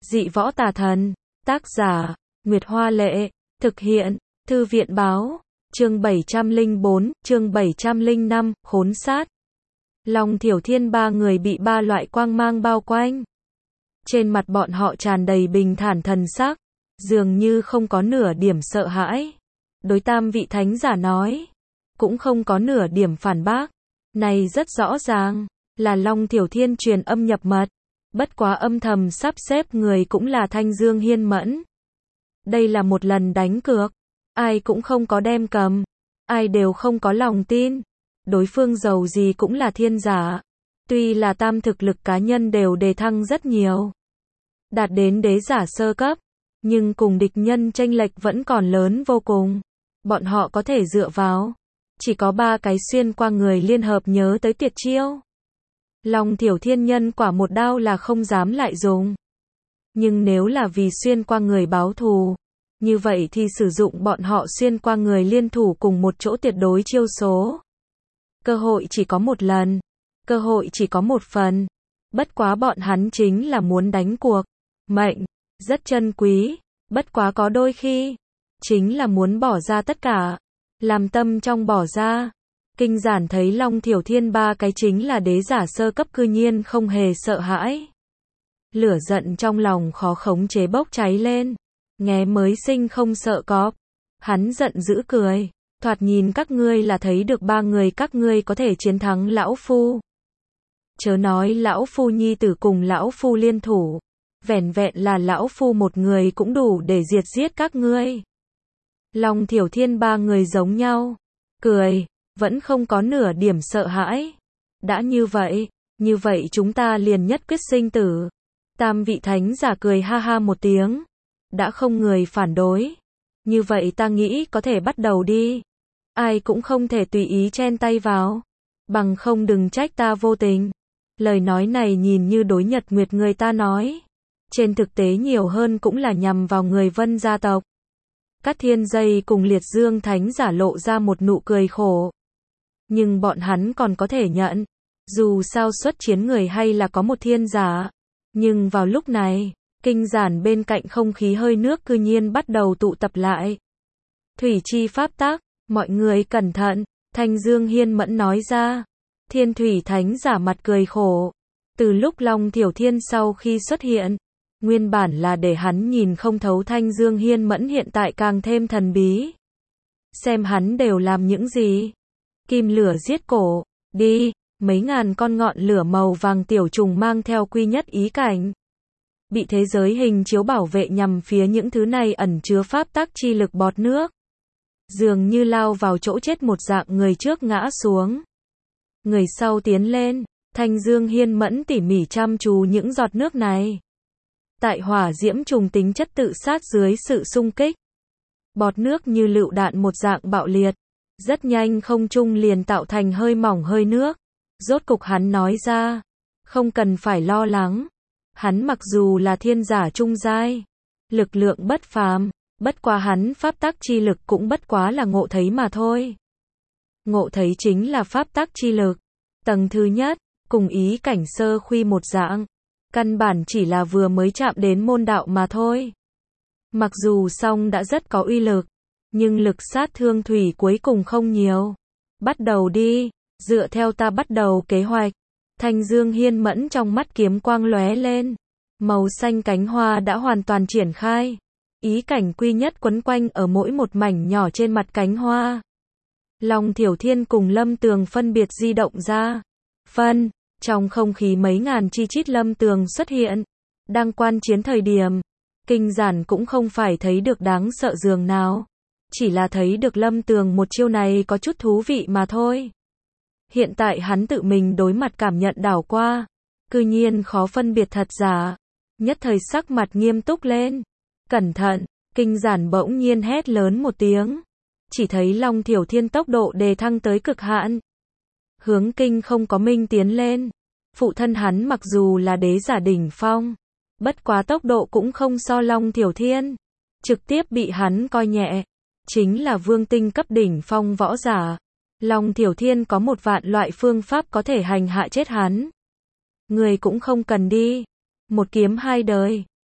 Dị võ tà thần. Tác giả, Nguyệt Hoa Lệ. Thực hiện, Thư viện Báo. Chương 704, chương 705, khốn sát. Long Thiểu Thiên ba người bị ba loại quang mang bao quanh. Trên mặt bọn họ tràn đầy bình thản thần sắc, dường như không có nửa điểm sợ hãi. Đối tam vị thánh giả nói, cũng không có nửa điểm phản bác. Này rất rõ ràng, là Long Thiểu Thiên truyền âm nhập mật. Bất quá âm thầm sắp xếp người cũng là Thanh Dương Hiên Mẫn. Đây là một lần đánh cược, ai cũng không có đem cầm, ai đều không có lòng tin. Đối phương giàu gì cũng là thiên giả. Tuy là tam thực lực cá nhân đều đề thăng rất nhiều, đạt đến đế giả sơ cấp, nhưng cùng địch nhân chênh lệch vẫn còn lớn vô cùng. Bọn họ có thể dựa vào chỉ có ba cái xuyên qua người liên hợp nhớ tới tuyệt chiêu. Long Thiểu Thiên nhân quả một đao là không dám lại dùng. Nhưng nếu là vì xuyên qua người báo thù, như vậy thì sử dụng bọn họ xuyên qua người liên thủ cùng một chỗ tuyệt đối chiêu số. Cơ hội chỉ có một lần, cơ hội chỉ có một phần. Bất quá bọn hắn chính là muốn đánh cuộc. Mệnh, rất chân quý, bất quá có đôi khi, chính là muốn bỏ ra tất cả. Làm tâm trong bỏ ra. Kinh giản thấy Long Thiểu Thiên ba cái chính là đế giả sơ cấp cư nhiên không hề sợ hãi. Lửa giận trong lòng khó khống chế bốc cháy lên. Nghe mới sinh không sợ cọp. Hắn giận dữ cười. Thoạt nhìn các ngươi là thấy được ba người các ngươi có thể chiến thắng lão phu. Chớ nói lão phu nhi tử cùng lão phu liên thủ. Vẻn vẹn là lão phu một người cũng đủ để diệt giết các ngươi. Long Thiểu Thiên ba người giống nhau. Cười, vẫn không có nửa điểm sợ hãi. Đã như vậy chúng ta liền nhất quyết sinh tử. Tam vị thánh giả cười ha ha một tiếng. Đã không người phản đối. Như vậy ta nghĩ có thể bắt đầu đi. Ai cũng không thể tùy ý chen tay vào. Bằng không đừng trách ta vô tình. Lời nói này nhìn như đối Nhật Nguyệt người ta nói. Trên thực tế nhiều hơn cũng là nhằm vào người Vân gia tộc. Cát Thiên Dây cùng Liệt Dương thánh giả lộ ra một nụ cười khổ. Nhưng bọn hắn còn có thể nhận. Dù sao xuất chiến người hay là có một thiên giả. Nhưng vào lúc này, kinh giản bên cạnh không khí hơi nước cư nhiên bắt đầu tụ tập lại. Thủy chi pháp tắc, mọi người cẩn thận, Thanh Dương Hiên Mẫn nói ra. Thiên Thủy thánh giả mặt cười khổ. Từ lúc Long Thiểu Thiên sau khi xuất hiện, nguyên bản là để hắn nhìn không thấu Thanh Dương Hiên Mẫn hiện tại càng thêm thần bí. Xem hắn đều làm những gì. Kim lửa giết cổ, đi, mấy ngàn con ngọn lửa màu vàng tiểu trùng mang theo quy nhất ý cảnh. Bị thế giới hình chiếu bảo vệ nhằm phía những thứ này ẩn chứa pháp tắc chi lực bọt nước. Dường như lao vào chỗ chết một dạng, người trước ngã xuống. Người sau tiến lên, Thanh Dương Hiên Mẫn tỉ mỉ chăm chú những giọt nước này. Tại hỏa diễm trùng tính chất tự sát dưới sự xung kích, bọt nước như lựu đạn một dạng bạo liệt. Rất nhanh không trung liền tạo thành hơi mỏng hơi nước. Rốt cục hắn nói ra, không cần phải lo lắng. Hắn mặc dù là thiên giả trung giai, lực lượng bất phàm, bất quá hắn pháp tắc chi lực cũng bất quá là ngộ thấy mà thôi. Ngộ thấy chính là pháp tắc chi lực. Tầng thứ nhất, cùng ý cảnh sơ khuy một dạng. Căn bản chỉ là vừa mới chạm đến môn đạo mà thôi. Mặc dù song đã rất có uy lực, nhưng lực sát thương thủy cuối cùng không nhiều. Bắt đầu đi, dựa theo ta bắt đầu kế hoạch. Thanh Dương Hiên Mẫn trong mắt kiếm quang lóe lên. Màu xanh cánh hoa đã hoàn toàn triển khai. Ý cảnh quy nhất quấn quanh ở mỗi một mảnh nhỏ trên mặt cánh hoa. Long Thiểu Thiên cùng Lâm Tường phân biệt di động ra. Trong không khí mấy ngàn chi chít Lâm Tường xuất hiện. Đang quan chiến thời điểm, kinh giản cũng không phải thấy được đáng sợ dường nào. Chỉ là thấy được Lâm Tường một chiêu này có chút thú vị mà thôi. Hiện tại hắn tự mình đối mặt cảm nhận đảo qua. Cư nhiên khó phân biệt thật giả. Nhất thời sắc mặt nghiêm túc lên. Cẩn thận, kinh giản bỗng nhiên hét lớn một tiếng. Chỉ thấy Long Thiểu Thiên tốc độ đề thăng tới cực hạn. Hướng kinh không có minh tiến lên. Phụ thân hắn mặc dù là đế giả đỉnh phong, bất quá tốc độ cũng không so Long Thiểu Thiên. Trực tiếp bị hắn coi nhẹ. Chính là vương tinh cấp đỉnh phong võ giả. Long Thiểu Thiên có 1.000 loại phương pháp có thể hành hạ chết hắn. Người cũng không cần đi. Một kiếm hai đời.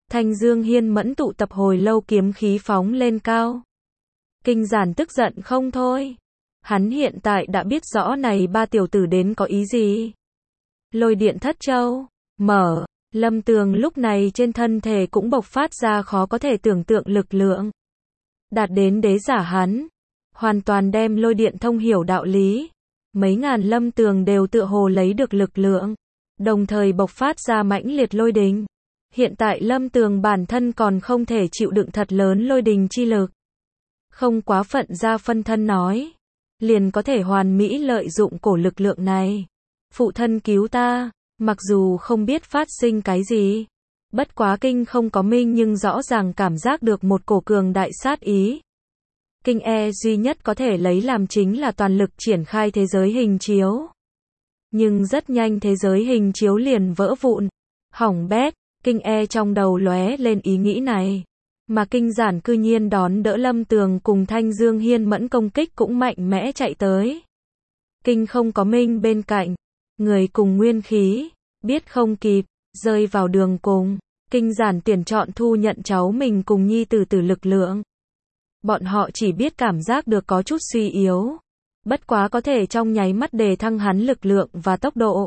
Thanh Dương Hiên Mẫn tụ tập hồi lâu kiếm khí phóng lên cao. Kinh Giản tức giận không thôi. Hắn hiện tại đã biết rõ này ba tiểu tử đến có ý gì. Lôi điện thất châu, mở, Lâm Tường lúc này trên thân thể cũng bộc phát ra khó có thể tưởng tượng lực lượng. Đạt đến đế giả hắn, hoàn toàn đem lôi điện thông hiểu đạo lý. Mấy ngàn Lâm Tường đều tựa hồ lấy được lực lượng, đồng thời bộc phát ra mãnh liệt lôi đình. Hiện tại Lâm Tường bản thân còn không thể chịu đựng thật lớn lôi đình chi lực. Không quá phận ra phân thân nói, liền có thể hoàn mỹ lợi dụng cổ lực lượng này. Phụ thân cứu ta, mặc dù không biết phát sinh cái gì. Bất quá Kinh không có minh nhưng rõ ràng cảm giác được một cổ cường đại sát ý. Kinh duy nhất có thể lấy làm chính là toàn lực triển khai thế giới hình chiếu. Nhưng rất nhanh thế giới hình chiếu liền vỡ vụn, hỏng bét. Kinh trong đầu lóe lên ý nghĩ này. Mà Kinh Giản cư nhiên đón đỡ Lâm Tường cùng Thanh Dương Hiên Mẫn công kích cũng mạnh mẽ chạy tới. Kinh không có minh bên cạnh, người cùng nguyên khí, biết không kịp, rơi vào đường cùng. Kinh Giản tuyển chọn thu nhận cháu mình cùng nhi tử tử lực lượng. Bọn họ chỉ biết cảm giác được có chút suy yếu. Bất quá có thể trong nháy mắt đề thăng hắn lực lượng và tốc độ.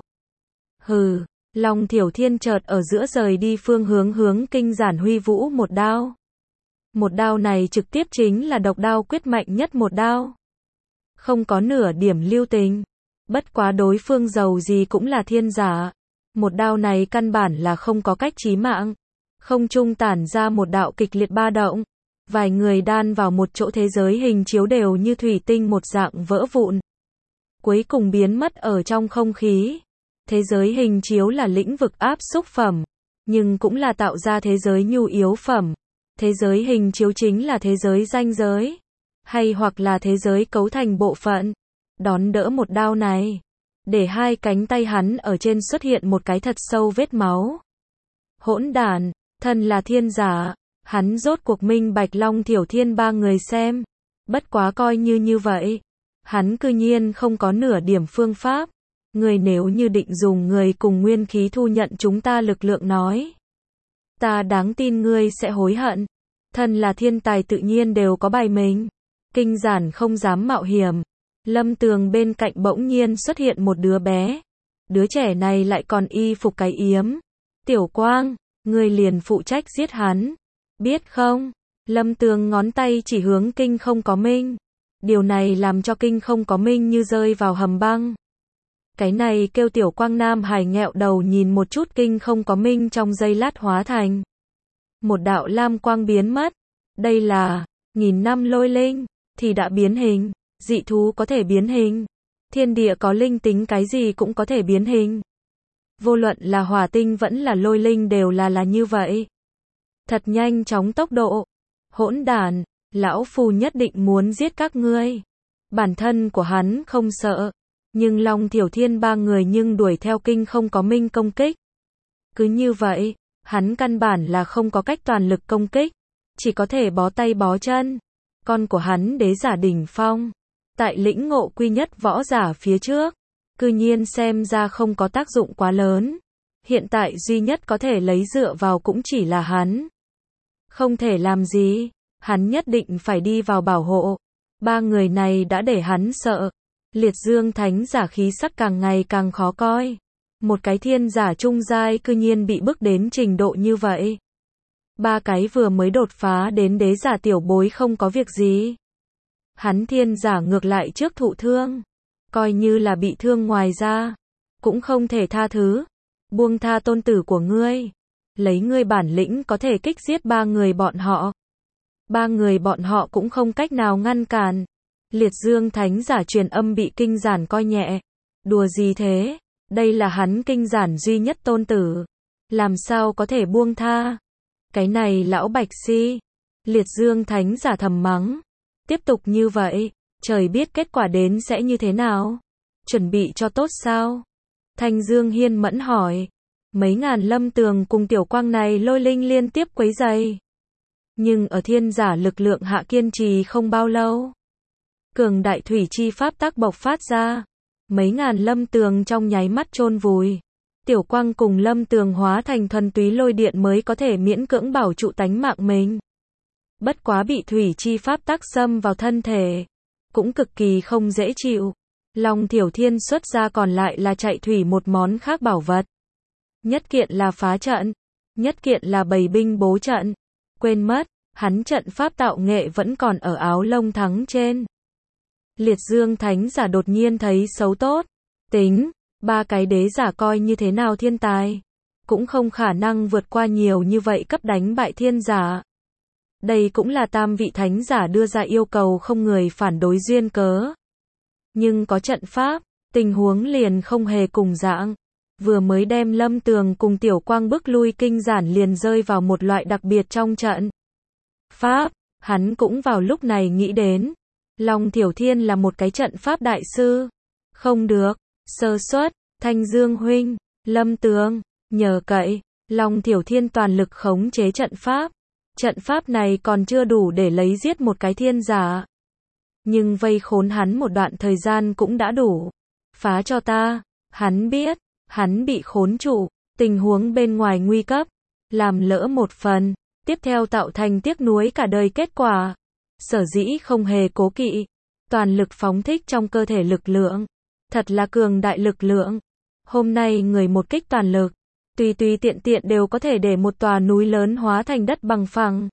Hừ, Long Thiểu Thiên chợt ở giữa rời đi phương hướng Kinh Giản huy vũ một đao. Một đao này trực tiếp chính là độc đao quyết mạnh nhất một đao. Không có nửa điểm lưu tình. Bất quá đối phương giàu gì cũng là thiên giả. Một đao này căn bản là không có cách chí mạng. Không trung tản ra một đạo kịch liệt ba động. Vài người đan vào một chỗ thế giới hình chiếu đều như thủy tinh một dạng vỡ vụn. Cuối cùng biến mất ở trong không khí. Thế giới hình chiếu là lĩnh vực áp xúc phẩm. Nhưng cũng là tạo ra thế giới nhu yếu phẩm. Thế giới hình chiếu chính là thế giới ranh giới. Hay hoặc là thế giới cấu thành bộ phận. Đón đỡ một đao này. Để hai cánh tay hắn ở trên xuất hiện một cái thật sâu vết máu. Hỗn đản, thân là thiên giả. Hắn rốt cuộc minh bạch Long Thiểu Thiên ba người xem. Bất quá coi như vậy. Hắn cư nhiên không có nửa điểm phương pháp. Người nếu như định dùng người cùng nguyên khí thu nhận chúng ta lực lượng nói. Ta đáng tin ngươi sẽ hối hận. Thân là thiên tài tự nhiên đều có bài mình. Kinh Giản không dám mạo hiểm. Lâm Tường bên cạnh bỗng nhiên xuất hiện một đứa bé. Đứa trẻ này lại còn y phục cái yếm. Tiểu Quang, ngươi liền phụ trách giết hắn. Biết không? Lâm Tường ngón tay chỉ hướng Kinh không có minh. Điều này làm cho Kinh không có minh như rơi vào hầm băng. Cái này kêu Tiểu Quang Nam Hải nghẹo đầu nhìn một chút Kinh không có minh trong giây lát hóa thành. Một đạo lam quang biến mất. Đây là, nghìn năm lôi linh, thì đã biến hình. Dị thú có thể biến hình. Thiên địa có linh tính cái gì cũng có thể biến hình. Vô luận là hỏa tinh vẫn là lôi linh đều là như vậy. Thật nhanh chóng tốc độ. Hỗn đản, lão phu nhất định muốn giết các ngươi. Bản thân của hắn không sợ. Nhưng Long Thiểu Thiên ba người nhưng đuổi theo Kinh không có minh công kích. Cứ như vậy, hắn căn bản là không có cách toàn lực công kích. Chỉ có thể bó tay bó chân. Con của hắn đế giả đỉnh phong. Tại lĩnh ngộ quy nhất võ giả phía trước. Cư nhiên xem ra không có tác dụng quá lớn. Hiện tại duy nhất có thể lấy dựa vào cũng chỉ là hắn. Không thể làm gì. Hắn nhất định phải đi vào bảo hộ. Ba người này đã để hắn sợ. Liệt Dương Thánh giả khí sắc càng ngày càng khó coi. Một cái thiên giả trung giai cư nhiên bị bức đến trình độ như vậy. Ba cái vừa mới đột phá đến đế giả tiểu bối không có việc gì. Hắn thiên giả ngược lại trước thụ thương. Coi như là bị thương ngoài ra. Cũng không thể tha thứ. Buông tha tôn tử của ngươi. Lấy ngươi bản lĩnh có thể kích giết ba người bọn họ. Ba người bọn họ cũng không cách nào ngăn cản. Liệt Dương Thánh giả truyền âm bị Kinh Giản coi nhẹ. Đùa gì thế? Đây là hắn Kinh Giản duy nhất tôn tử. Làm sao có thể buông tha? Cái này lão bạch si. Liệt Dương Thánh giả thầm mắng. Tiếp tục như vậy, trời biết kết quả đến sẽ như thế nào? Chuẩn bị cho tốt sao? Thanh Dương Hiên Mẫn hỏi. Mấy ngàn Lâm Tường cùng Tiểu Quang này lôi linh liên tiếp quấy rầy. Nhưng ở thiên giả lực lượng hạ kiên trì không bao lâu. Cường đại thủy chi pháp tác bộc phát ra. Mấy ngàn Lâm Tường trong nháy mắt chôn vùi. Tiểu Quang cùng Lâm Tường hóa thành thuần túy lôi điện mới có thể miễn cưỡng bảo trụ tánh mạng mình. Bất quá bị thủy chi pháp tắc xâm vào thân thể, cũng cực kỳ không dễ chịu. Long Thiểu Thiên xuất ra còn lại là chạy thủy một món khác bảo vật. Nhất kiện là phá trận, nhất kiện là bày binh bố trận. Quên mất, hắn trận pháp tạo nghệ vẫn còn ở áo lông thắng trên. Liệt Dương Thánh Giả đột nhiên thấy xấu tốt. Tính, 3 cái đế giả coi như thế nào thiên tài, cũng không khả năng vượt qua nhiều như vậy cấp đánh bại thiên giả. Đây cũng là tam vị thánh giả đưa ra yêu cầu không người phản đối duyên cớ. Nhưng có trận pháp, tình huống liền không hề cùng dạng. Vừa mới đem Lâm Tường cùng Tiểu Quang bức lui kinh giản liền rơi vào một loại đặc biệt trong trận pháp, hắn cũng vào lúc này nghĩ đến. Long Thiểu Thiên là một cái trận pháp đại sư. Không được, sơ suất, Thanh Dương huynh, Lâm Tường, nhờ cậy, Long Thiểu Thiên toàn lực khống chế trận pháp. Trận pháp này còn chưa đủ để lấy giết một cái thiên giả. Nhưng vây khốn hắn một đoạn thời gian cũng đã đủ. Phá cho ta, hắn biết, hắn bị khốn trụ, tình huống bên ngoài nguy cấp, làm lỡ một phần, tiếp theo tạo thành tiếc nuối cả đời kết quả. Sở dĩ không hề cố kỵ, toàn lực phóng thích trong cơ thể lực lượng, thật là cường đại lực lượng. Hôm nay người một kích toàn lực, tùy tùy tiện tiện đều có thể để một tòa núi lớn hóa thành đất bằng phẳng.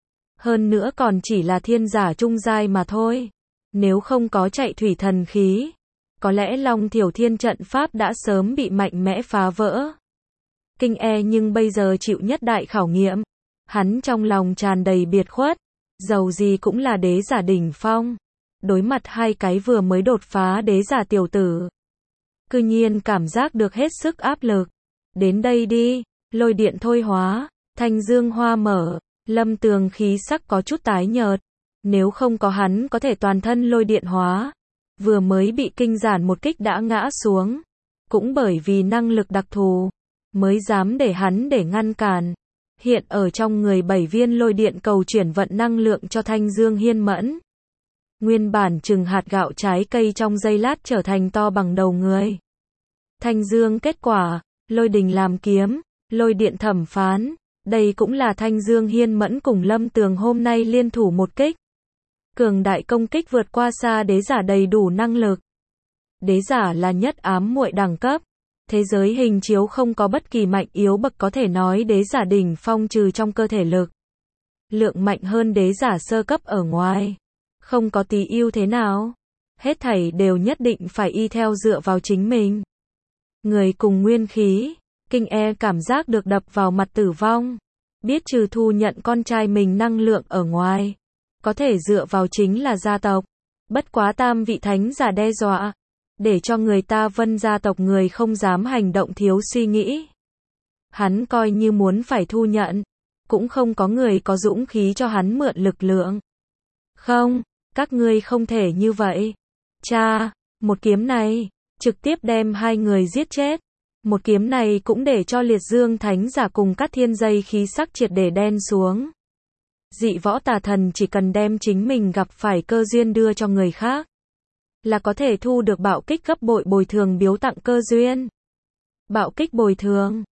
Hơn nữa còn chỉ là thiên giả trung giai mà thôi. Nếu không có chạy thủy thần khí, có lẽ Long Thiểu Thiên trận pháp đã sớm bị mạnh mẽ phá vỡ. Kinh nhưng bây giờ chịu nhất đại khảo nghiệm. Hắn trong lòng tràn đầy biệt khuất, dầu gì cũng là đế giả đỉnh phong. Đối mặt 2 cái vừa mới đột phá đế giả tiểu tử, cư nhiên cảm giác được hết sức áp lực. Đến đây đi, lôi điện thôi hóa, thanh dương hoa mở, Lâm Tường khí sắc có chút tái nhợt. Nếu không có hắn có thể toàn thân lôi điện hóa, vừa mới bị kinh giản một kích đã ngã xuống. Cũng bởi vì năng lực đặc thù, mới dám để hắn để ngăn cản. Hiện ở trong người 7 viên lôi điện cầu chuyển vận năng lượng cho Thanh Dương Hiên Mẫn. Nguyên bản chừng hạt gạo trái cây trong giây lát trở thành to bằng đầu người. Thanh Dương kết quả, lôi đình làm kiếm, lôi điện thẩm phán. Đây cũng là Thanh Dương Hiên Mẫn cùng Lâm Tường hôm nay liên thủ một kích. Cường đại công kích vượt qua xa đế giả đầy đủ năng lực. Đế giả là nhất ám muội đẳng cấp. Thế giới hình chiếu không có bất kỳ mạnh yếu bậc có thể nói đế giả đỉnh phong trừ trong cơ thể lực lượng mạnh hơn đế giả sơ cấp ở ngoài. Không có tí ưu thế nào. Hết thảy đều nhất định phải y theo dựa vào chính mình. Người cùng nguyên khí, kinh cảm giác được đập vào mặt tử vong. Biết trừ thu nhận con trai mình năng lượng ở ngoài, có thể dựa vào chính là gia tộc. Bất quá tam vị thánh giả đe dọa, để cho người ta Vân gia tộc người không dám hành động thiếu suy nghĩ. Hắn coi như muốn phải thu nhận, cũng không có người có dũng khí cho hắn mượn lực lượng. Không, các ngươi không thể như vậy. Cha, một kiếm này, trực tiếp đem 2 người giết chết. Một kiếm này cũng để cho Liệt Dương Thánh Giả cùng các thiên dây khí sắc triệt để đen xuống. Dị võ tà thần chỉ cần đem chính mình gặp phải cơ duyên đưa cho người khác, là có thể thu được bạo kích gấp bội bồi thường biếu tặng cơ duyên. Bạo kích bồi thường,